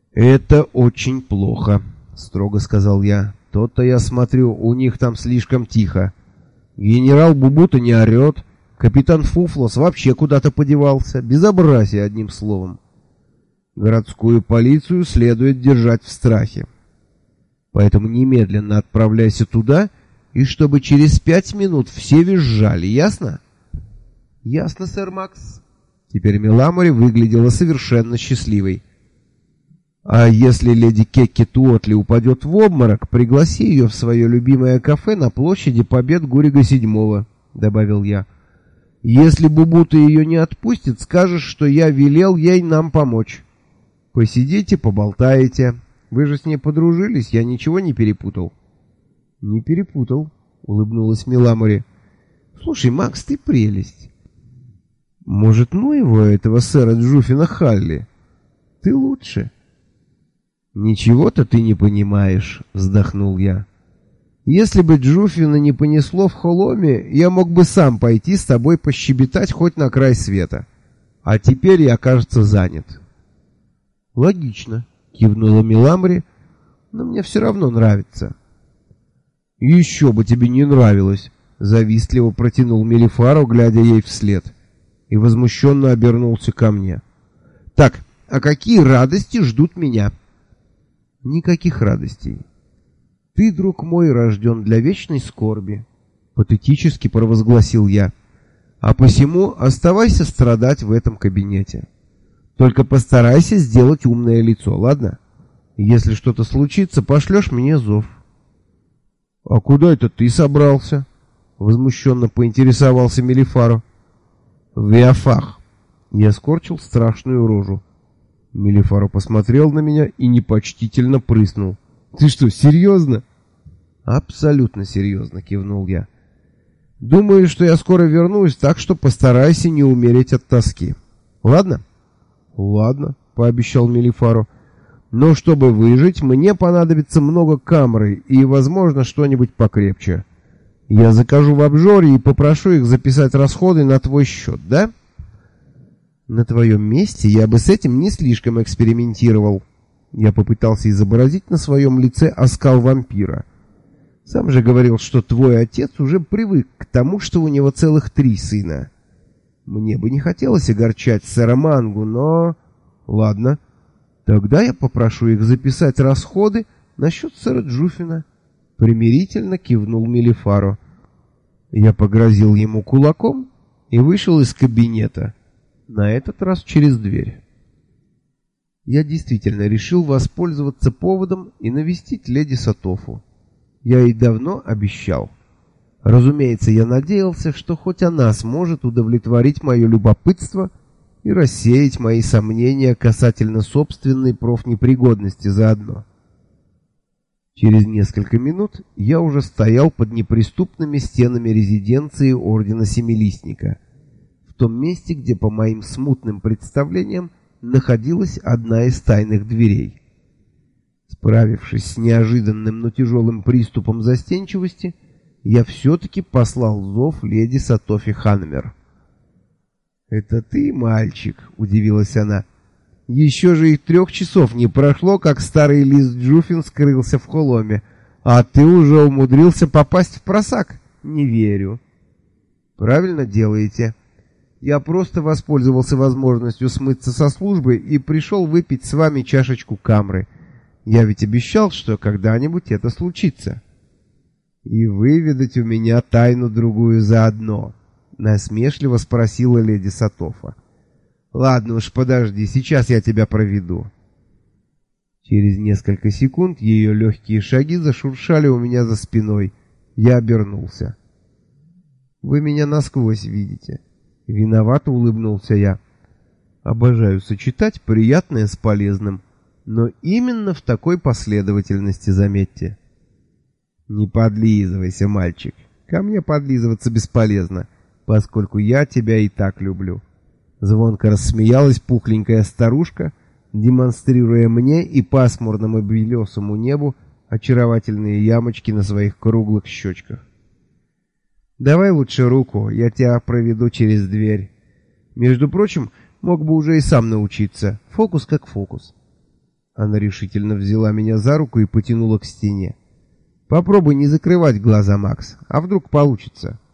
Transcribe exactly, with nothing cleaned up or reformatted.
«Это очень плохо», — строго сказал я. «То-то я смотрю, у них там слишком тихо. Генерал Бубута не орет, капитан Фуфлос вообще куда-то подевался. Безобразие, одним словом. Городскую полицию следует держать в страхе. Поэтому немедленно отправляйся туда, и чтобы через пять минут все визжали, ясно?» «Ясно, сэр Макс». Теперь Меламори выглядела совершенно счастливой. «А если леди Кекки Туотли упадет в обморок, пригласи ее в свое любимое кафе на площади Побед Гурига седьмого», — добавил я. «Если Бубута ее не отпустит, скажешь, что я велел ей нам помочь. Посидите, поболтаете. Вы же с ней подружились, я ничего не перепутал». «Не перепутал», — улыбнулась Меламори. «Слушай, Макс, ты прелесть. Может, ну его, этого сэра Джуффина Халли? Ты лучше». «Ничего-то ты не понимаешь», — вздохнул я. «Если бы Джуффина не понесло в Холоме, я мог бы сам пойти с тобой пощебетать хоть на край света. А теперь я, кажется, занят». «Логично», — кивнула Меламри, — «но мне все равно нравится». «Еще бы тебе не нравилось», — завистливо протянул Мелифаро, глядя ей вслед, и возмущенно обернулся ко мне. «Так, а какие радости ждут меня?» «Никаких радостей. Ты, друг мой, рожден для вечной скорби», — патетически провозгласил я. «А посему оставайся страдать в этом кабинете. Только постарайся сделать умное лицо, ладно? Если что-то случится, пошлешь мне зов». «А куда это ты собрался?» — возмущенно поинтересовался Мелифаро. «В Виафах». Я скорчил страшную рожу. Мелифаро посмотрел на меня и непочтительно прыснул. «Ты что, серьезно?» «Абсолютно серьезно», — кивнул я. «Думаю, что я скоро вернусь, так что постарайся не умереть от тоски. Ладно?» «Ладно», — пообещал Мелифаро. «Но чтобы выжить, мне понадобится много камры и, возможно, что-нибудь покрепче. Я закажу в обжоре и попрошу их записать расходы на твой счет, да?» «На твоем месте я бы с этим не слишком экспериментировал». Я попытался изобразить на своем лице оскал вампира. «Сам же говорил, что твой отец уже привык к тому, что у него целых три сына. Мне бы не хотелось огорчать сэра Мангу, но...» «Ладно, тогда я попрошу их записать расходы на счет сэра Джуффина», — примирительно кивнул Мелифаро. Я погрозил ему кулаком и вышел из кабинета. На этот раз через дверь. Я действительно решил воспользоваться поводом и навестить леди Сатофу. Я ей давно обещал. Разумеется, я надеялся, что хоть она сможет удовлетворить мое любопытство и рассеять мои сомнения касательно собственной профнепригодности заодно. Через несколько минут я уже стоял под неприступными стенами резиденции Ордена Семилистника, в том месте, где, по моим смутным представлениям, находилась одна из тайных дверей. Справившись с неожиданным, но тяжелым приступом застенчивости, я все-таки послал зов леди Сатофи Ханмер. «Это ты, мальчик?» — удивилась она. «Еще же и трех часов не прошло, как старый лис Джуффин скрылся в Холоме, а ты уже умудрился попасть в просак? Не верю». «Правильно делаете. Я просто воспользовался возможностью смыться со службы и пришел выпить с вами чашечку камры. Я ведь обещал, что когда-нибудь это случится». «И выведать у меня тайну другую заодно?» — насмешливо спросила леди Сатофа. «Ладно уж, подожди, сейчас я тебя проведу». Через несколько секунд ее легкие шаги зашуршали у меня за спиной. Я обернулся. «Вы меня насквозь видите». Виновато улыбнулся я. «Обожаю сочетать приятное с полезным, но именно в такой последовательности, заметьте». «Не подлизывайся, мальчик. Ко мне подлизываться бесполезно, поскольку я тебя и так люблю». Звонко рассмеялась пухленькая старушка, демонстрируя мне и пасмурному белесому небу очаровательные ямочки на своих круглых щечках. «Давай лучше руку, я тебя проведу через дверь. Между прочим, мог бы уже и сам научиться. Фокус как фокус». Она решительно взяла меня за руку и потянула к стене. «Попробуй не закрывать глаза, Макс, а вдруг получится?»